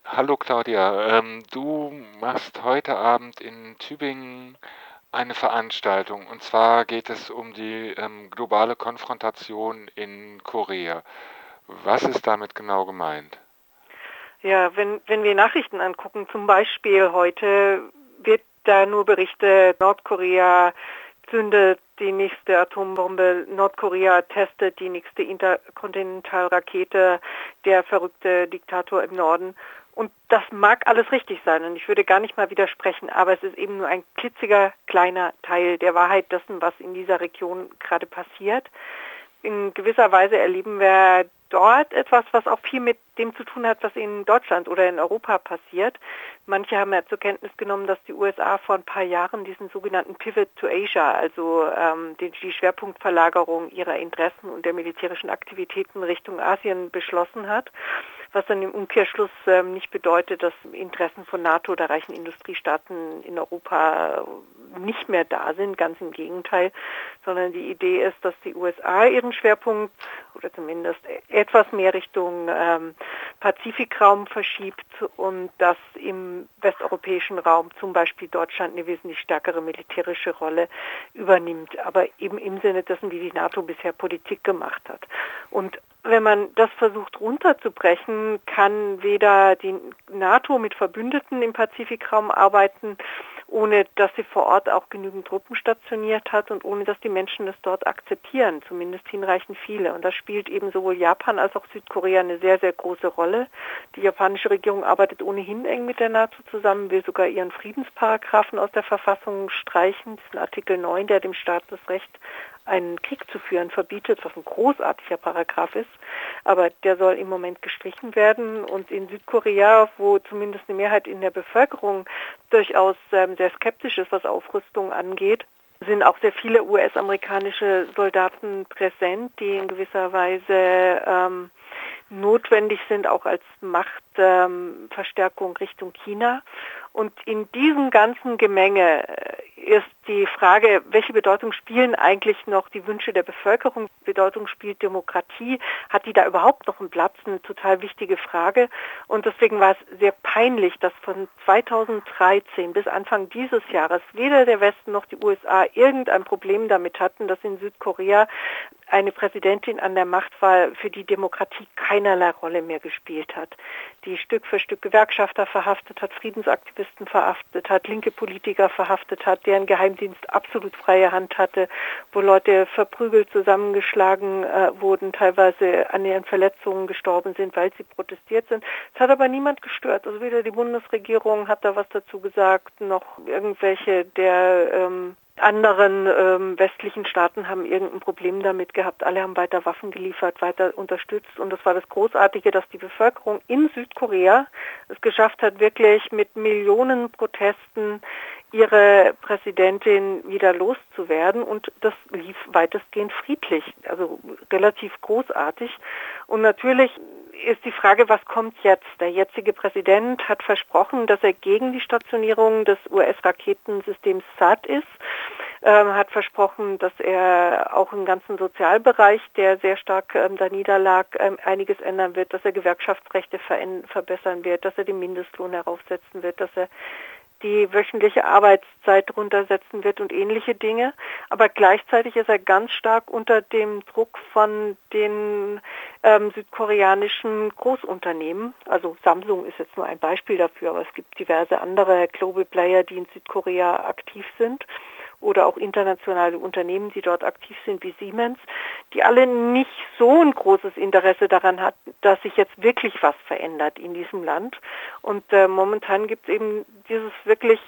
Hallo Claudia, du machst heute Abend in Tübingen eine Veranstaltung, und zwar geht es um die globale Konfrontation in Korea. Was ist damit genau gemeint? Ja, wenn wir Nachrichten angucken, zum Beispiel heute, wird da nur berichtet, Nordkorea zündet die nächste Atombombe, Nordkorea testet die nächste Interkontinentalrakete, der verrückte Diktator im Norden. Und das mag alles richtig sein und ich würde gar nicht mal widersprechen, aber es ist eben nur ein klitziger kleiner Teil der Wahrheit dessen, was in dieser Region gerade passiert. In gewisser Weise erleben wir dort etwas, was auch viel mit dem zu tun hat, was in Deutschland oder in Europa passiert. Manche haben ja zur Kenntnis genommen, dass die USA vor ein paar Jahren diesen sogenannten Pivot to Asia, also die Schwerpunktverlagerung ihrer Interessen und der militärischen Aktivitäten Richtung Asien beschlossen hat, was dann im Umkehrschluss nicht bedeutet, dass Interessen von NATO oder reichen Industriestaaten in Europa nicht mehr da sind, ganz im Gegenteil, sondern die Idee ist, dass die USA ihren Schwerpunkt oder zumindest etwas mehr Richtung Pazifikraum verschiebt und dass im westeuropäischen Raum zum Beispiel Deutschland eine wesentlich stärkere militärische Rolle übernimmt, aber eben im Sinne dessen, wie die NATO bisher Politik gemacht hat. Und wenn man das versucht runterzubrechen, kann weder die NATO mit Verbündeten im Pazifikraum arbeiten, ohne dass sie vor Ort auch genügend Truppen stationiert hat und ohne dass die Menschen das dort akzeptieren, zumindest hinreichend viele. Und da spielt eben sowohl Japan als auch Südkorea eine sehr, sehr große Rolle. Die japanische Regierung arbeitet ohnehin eng mit der NATO zusammen, will sogar ihren Friedensparagraphen aus der Verfassung streichen, diesen Artikel 9, der dem Staat das Recht, einen Krieg zu führen, verbietet, was ein großartiger Paragraph ist. Aber der soll im Moment gestrichen werden. Und in Südkorea, wo zumindest eine Mehrheit in der Bevölkerung durchaus sehr skeptisch ist, was Aufrüstung angeht, sind auch sehr viele US-amerikanische Soldaten präsent, die in gewisser Weise notwendig sind, auch als Machtverstärkung Richtung China. Und in diesem ganzen Gemenge ist die Frage, welche Bedeutung spielen eigentlich noch die Wünsche der Bevölkerung? Bedeutung spielt Demokratie? Hat die da überhaupt noch einen Platz? Eine total wichtige Frage. Und deswegen war es sehr peinlich, dass von 2013 bis Anfang dieses Jahres weder der Westen noch die USA irgendein Problem damit hatten, dass in Südkorea eine Präsidentin an der Macht war, für die Demokratie keinerlei Rolle mehr gespielt hat, die Stück für Stück Gewerkschafter verhaftet hat, Friedensaktivisten verhaftet hat, linke Politiker verhaftet hat, deren Geheimdienst absolut freie Hand hatte, wo Leute verprügelt, zusammengeschlagen wurden, teilweise an ihren Verletzungen gestorben sind, weil sie protestiert sind. Es hat aber niemand gestört. Also weder die Bundesregierung hat da was dazu gesagt, noch irgendwelche der anderen westlichen Staaten haben irgendein Problem damit gehabt. Alle haben weiter Waffen geliefert, weiter unterstützt. Und das war das Großartige, dass die Bevölkerung in Südkorea es geschafft hat, wirklich mit Millionen Protesten ihre Präsidentin wieder loszuwerden. Und das lief weitestgehend friedlich, also relativ großartig. Und natürlich ist die Frage, was kommt jetzt? Der jetzige Präsident hat versprochen, dass er gegen die Stationierung des US-Raketensystems THAAD ist, hat versprochen, dass er auch im ganzen Sozialbereich, der sehr stark da niederlag, einiges ändern wird, dass er Gewerkschaftsrechte verbessern wird, dass er den Mindestlohn heraufsetzen wird, dass er die wöchentliche Arbeitszeit runtersetzen wird und ähnliche Dinge. Aber gleichzeitig ist er ganz stark unter dem Druck von den südkoreanischen Großunternehmen. Also Samsung ist jetzt nur ein Beispiel dafür, aber es gibt diverse andere Global Player, die in Südkorea aktiv sind. Oder auch internationale Unternehmen, die dort aktiv sind, wie Siemens, die alle nicht so ein großes Interesse daran hatten, dass sich jetzt wirklich was verändert in diesem Land. Und momentan gibt es eben dieses wirklich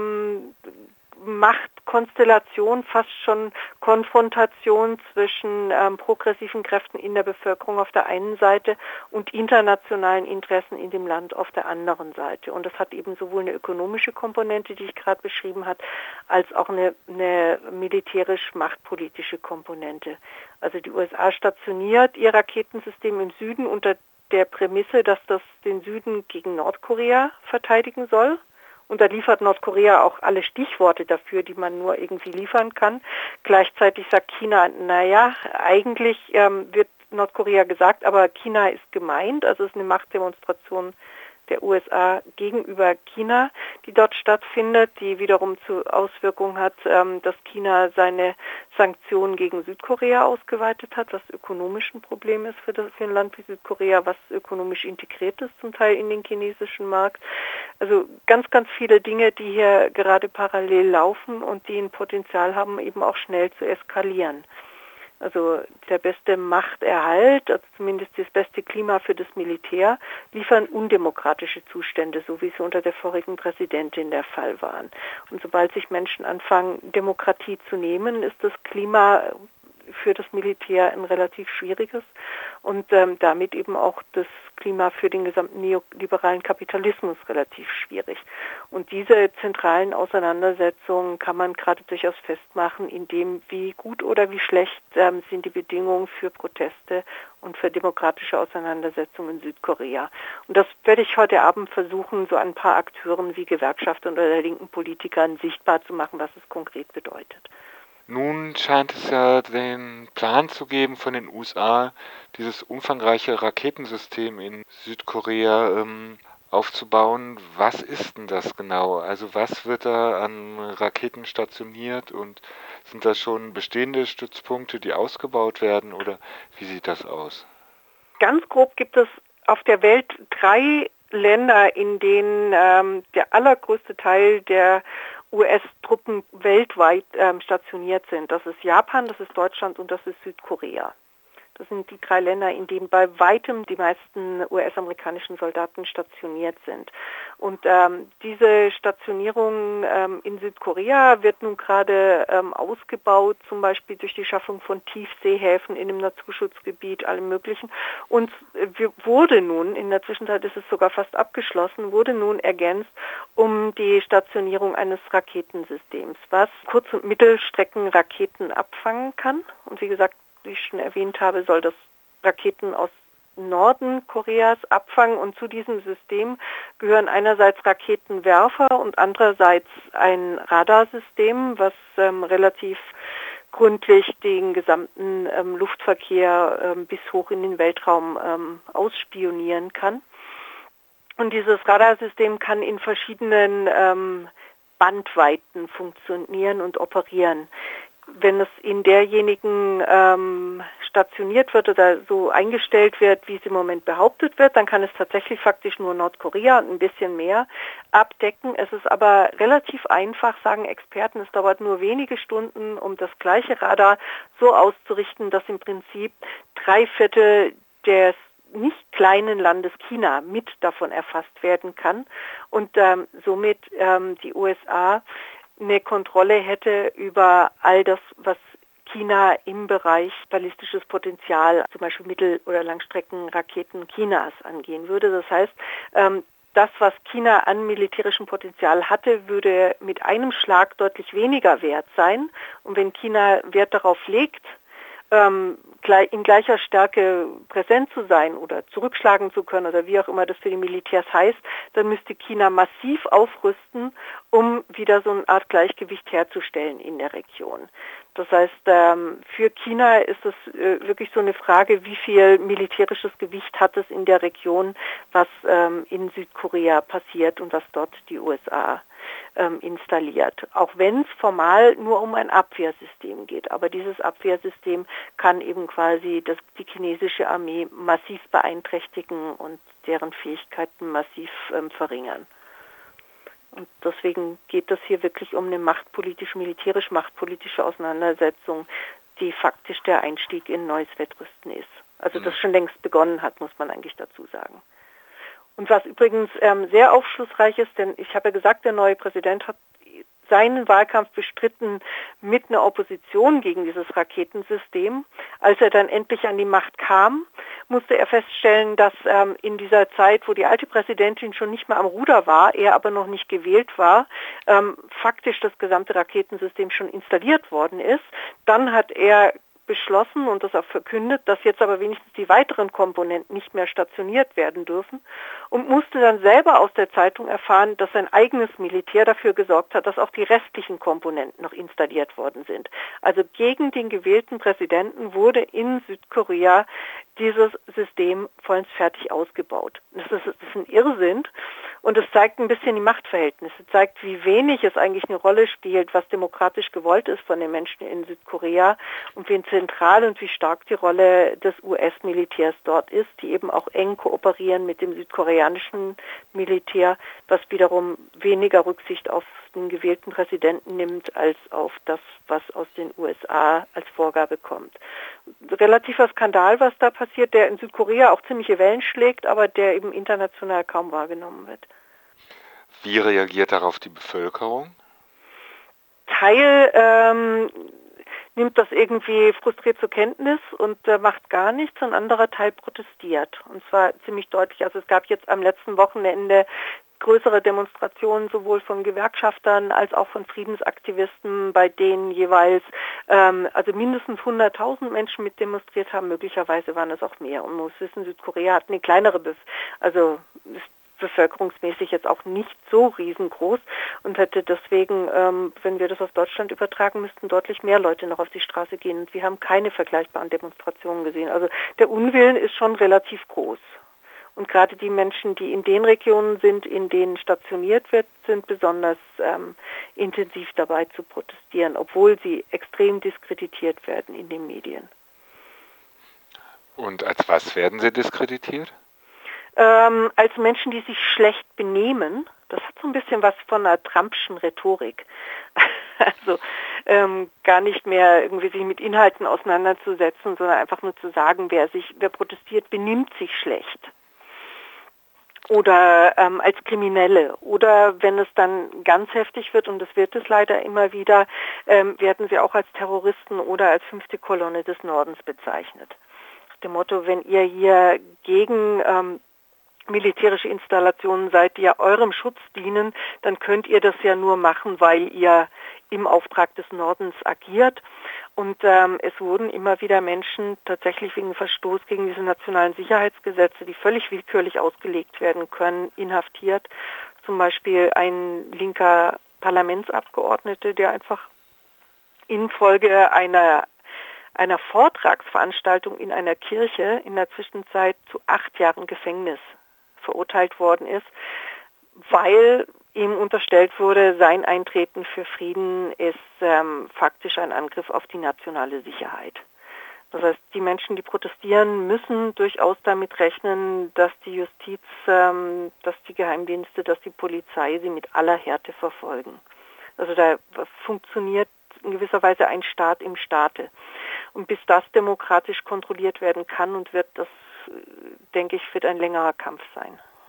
Machtkonstellation, fast schon Konfrontation zwischen progressiven Kräften in der Bevölkerung auf der einen Seite und internationalen Interessen in dem Land auf der anderen Seite. Und das hat eben sowohl eine ökonomische Komponente, die ich gerade beschrieben habe, als auch eine militärisch-machtpolitische Komponente. Also die USA stationiert ihr Raketensystem im Süden unter der Prämisse, dass das den Süden gegen Nordkorea verteidigen soll. Und da liefert Nordkorea auch alle Stichworte dafür, die man nur irgendwie liefern kann. Gleichzeitig sagt China, naja, eigentlich wird Nordkorea gesagt, aber China ist gemeint, also es ist eine Machtdemonstration der USA gegenüber China, die dort stattfindet, die wiederum zur Auswirkung hat, dass China seine Sanktionen gegen Südkorea ausgeweitet hat, was ökonomisch ein Problem ist für ein Land wie Südkorea, was ökonomisch integriert ist zum Teil in den chinesischen Markt. Also ganz, ganz viele Dinge, die hier gerade parallel laufen und die ein Potenzial haben, eben auch schnell zu eskalieren. Also der beste Machterhalt, also zumindest das beste Klima für das Militär, liefern undemokratische Zustände, so wie es unter der vorigen Präsidentin der Fall waren. Und sobald sich Menschen anfangen, Demokratie zu nehmen, ist das Klima für das Militär ein relativ schwieriges und damit eben auch das Klima für den gesamten neoliberalen Kapitalismus relativ schwierig. Und diese zentralen Auseinandersetzungen kann man gerade durchaus festmachen, in dem, wie gut oder wie schlecht sind die Bedingungen für Proteste und für demokratische Auseinandersetzungen in Südkorea. Und das werde ich heute Abend versuchen, so ein paar Akteuren wie Gewerkschaftern oder linken Politikern sichtbar zu machen, was es konkret bedeutet. Nun scheint es ja den Plan zu geben von den USA, dieses umfangreiche Raketensystem in Südkorea aufzubauen. Was ist denn das genau? Also was wird da an Raketen stationiert und sind das schon bestehende Stützpunkte, die ausgebaut werden oder wie sieht das aus? Ganz grob gibt es auf der Welt 3 Länder, in denen der allergrößte Teil der US-Truppen weltweit stationiert sind. Das ist Japan, das ist Deutschland und das ist Südkorea. Das sind die 3 Länder, in denen bei weitem die meisten US-amerikanischen Soldaten stationiert sind. Und diese Stationierung in Südkorea wird nun gerade ausgebaut, zum Beispiel durch die Schaffung von Tiefseehäfen in einem Naturschutzgebiet, allem Möglichen. Und wurde nun, in der Zwischenzeit ist es sogar fast abgeschlossen, wurde nun ergänzt um die Stationierung eines Raketensystems, was Kurz- und Mittelstreckenraketen abfangen kann. Und wie gesagt, wie ich schon erwähnt habe, soll das Raketen aus Norden Koreas abfangen und zu diesem System gehören einerseits Raketenwerfer und andererseits ein Radarsystem, was relativ gründlich den gesamten Luftverkehr bis hoch in den Weltraum ausspionieren kann. Und dieses Radarsystem kann in verschiedenen Bandweiten funktionieren und operieren. Wenn es in derjenigen stationiert wird oder so eingestellt wird, wie es im Moment behauptet wird, dann kann es tatsächlich faktisch nur Nordkorea und ein bisschen mehr abdecken. Es ist aber relativ einfach, sagen Experten, es dauert nur wenige Stunden, um das gleiche Radar so auszurichten, dass im Prinzip 3/4 des nicht kleinen Landes China mit davon erfasst werden kann und somit die USA eine Kontrolle hätte über all das, was China im Bereich ballistisches Potenzial, zum Beispiel Mittel- oder Langstreckenraketen Chinas angehen würde. Das heißt, das, was China an militärischem Potenzial hatte, würde mit einem Schlag deutlich weniger wert sein. Und wenn China Wert darauf legt, in gleicher Stärke präsent zu sein oder zurückschlagen zu können oder wie auch immer das für die Militärs heißt, dann müsste China massiv aufrüsten, um wieder so eine Art Gleichgewicht herzustellen in der Region. Das heißt, für China ist es wirklich so eine Frage, wie viel militärisches Gewicht hat es in der Region, was in Südkorea passiert und was dort die USA installiert. Auch wenn es formal nur um ein Abwehrsystem geht. Aber dieses Abwehrsystem kann eben quasi die chinesische Armee massiv beeinträchtigen und deren Fähigkeiten massiv verringern. Und deswegen geht es hier wirklich um eine militärisch-machtpolitische Auseinandersetzung, die faktisch der Einstieg in neues Wettrüsten ist. Also das schon längst begonnen hat, muss man eigentlich dazu sagen. Und was übrigens sehr aufschlussreich ist, denn ich habe ja gesagt, der neue Präsident hat seinen Wahlkampf bestritten mit einer Opposition gegen dieses Raketensystem. Als er dann endlich an die Macht kam, musste er feststellen, dass in dieser Zeit, wo die alte Präsidentin schon nicht mehr am Ruder war, er aber noch nicht gewählt war, faktisch das gesamte Raketensystem schon installiert worden ist. Dann hat er beschlossen und das auch verkündet, dass jetzt aber wenigstens die weiteren Komponenten nicht mehr stationiert werden dürfen und musste dann selber aus der Zeitung erfahren, dass sein eigenes Militär dafür gesorgt hat, dass auch die restlichen Komponenten noch installiert worden sind. Also gegen den gewählten Präsidenten wurde in Südkorea dieses System vollends fertig ausgebaut. Das ist ein Irrsinn und es zeigt ein bisschen die Machtverhältnisse, zeigt, wie wenig es eigentlich eine Rolle spielt, was demokratisch gewollt ist von den Menschen in Südkorea und wie zentral und wie stark die Rolle des US-Militärs dort ist, die eben auch eng kooperieren mit dem südkoreanischen Militär, was wiederum weniger Rücksicht auf den gewählten Präsidenten nimmt, als auf das, was aus den USA als Vorgabe kommt. Relativer Skandal, was da passiert, der in Südkorea auch ziemliche Wellen schlägt, aber der eben international kaum wahrgenommen wird. Wie reagiert darauf die Bevölkerung? Teil nimmt das irgendwie frustriert zur Kenntnis und macht gar nichts, ein anderer Teil protestiert. Und zwar ziemlich deutlich. Also es gab jetzt am letzten Wochenende größere Demonstrationen sowohl von Gewerkschaftern als auch von Friedensaktivisten, bei denen jeweils also mindestens 100.000 Menschen mit demonstriert haben. Möglicherweise waren es auch mehr. Und man muss wissen, Südkorea hat eine kleinere ist bevölkerungsmäßig jetzt auch nicht so riesengroß und hätte deswegen, wenn wir das auf Deutschland übertragen müssten, deutlich mehr Leute noch auf die Straße gehen. Und wir haben keine vergleichbaren Demonstrationen gesehen. Also der Unwillen ist schon relativ groß. Und gerade die Menschen, die in den Regionen sind, in denen stationiert wird, sind besonders intensiv dabei zu protestieren, obwohl sie extrem diskreditiert werden in den Medien. Und als was werden sie diskreditiert? Als Menschen, die sich schlecht benehmen. Das hat so ein bisschen was von einer Trumpschen Rhetorik. Also gar nicht mehr irgendwie sich mit Inhalten auseinanderzusetzen, sondern einfach nur zu sagen, wer protestiert, benimmt sich schlecht. Oder als Kriminelle. Oder wenn es dann ganz heftig wird, und das wird es leider immer wieder, werden sie auch als Terroristen oder als 5. Kolonne des Nordens bezeichnet. Nach dem Motto, wenn ihr hier gegen militärische Installationen seid, die ja eurem Schutz dienen, dann könnt ihr das ja nur machen, weil ihr im Auftrag des Nordens agiert. Und es wurden immer wieder Menschen tatsächlich wegen Verstoß gegen diese nationalen Sicherheitsgesetze, die völlig willkürlich ausgelegt werden können, inhaftiert. Zum Beispiel ein linker Parlamentsabgeordneter, der einfach infolge einer Vortragsveranstaltung in einer Kirche in der Zwischenzeit zu 8 Jahren Gefängnis verurteilt worden ist, weil ihm unterstellt wurde, sein Eintreten für Frieden ist faktisch ein Angriff auf die nationale Sicherheit. Das heißt, die Menschen, die protestieren, müssen durchaus damit rechnen, dass die Justiz, dass die Geheimdienste, dass die Polizei sie mit aller Härte verfolgen. Also da funktioniert in gewisser Weise ein Staat im Staate. Und bis das demokratisch kontrolliert werden kann und wird, das, denke ich, wird ein längerer Kampf sein.